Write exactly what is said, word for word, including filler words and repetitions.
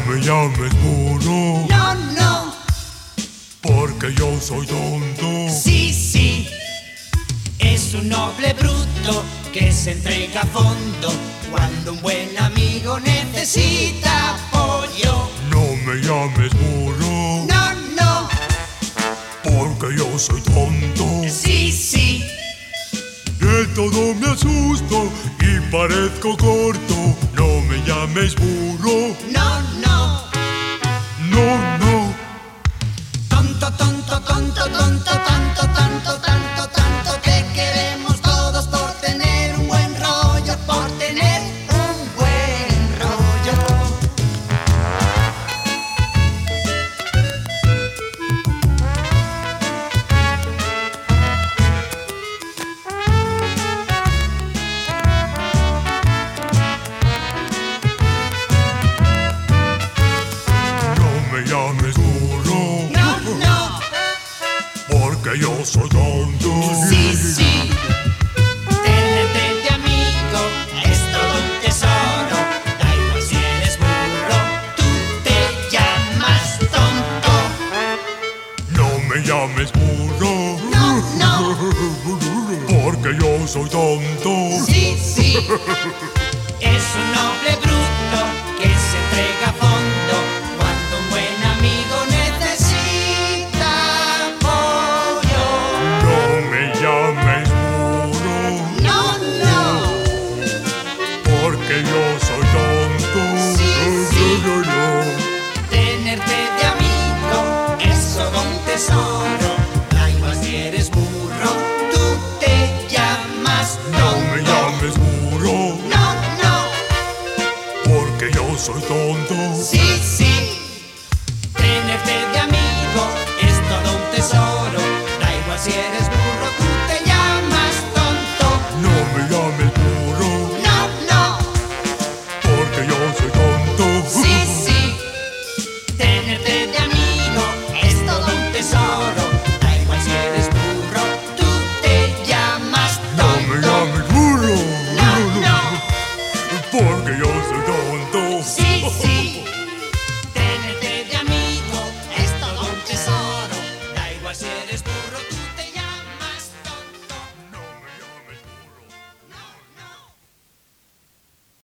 me llames burro. No, no. Porque yo soy tonto. Sí, sí. Es un noble bruto que se entrega a fondo cuando un buen amigo necesita apoyo. No me llames burro. No, no. Porque yo soy tonto. Sí, sí. De todo me asusto y parezco corto. No me llames burro. No, no. No, no. Tonto, tonto, tonto, tonto, tanto, tanto, tanto, tanto. Te queremos todos por tener un buen rollo, por tener un buen rollo. No me llames burro. No, no. Porque yo soy tonto. Sí, sí. Tenerte de amigo es todo un tesoro. Da igual si eres burro, tú te llamas tonto. No me llames burro. No, no. Porque yo soy tonto. Sí, sí. Es un noble bruto que se entrega a fondo cuando un buen amigo necesita apoyo. No me llames burro. No, no. Porque yo soy tonto. Sí, sí. No, no, no. Tenerte de amigo es todo un tesoro. Da igual si eres burro, tú te llamas No me tonto. llames burro. No, no. Porque yo soy tonto.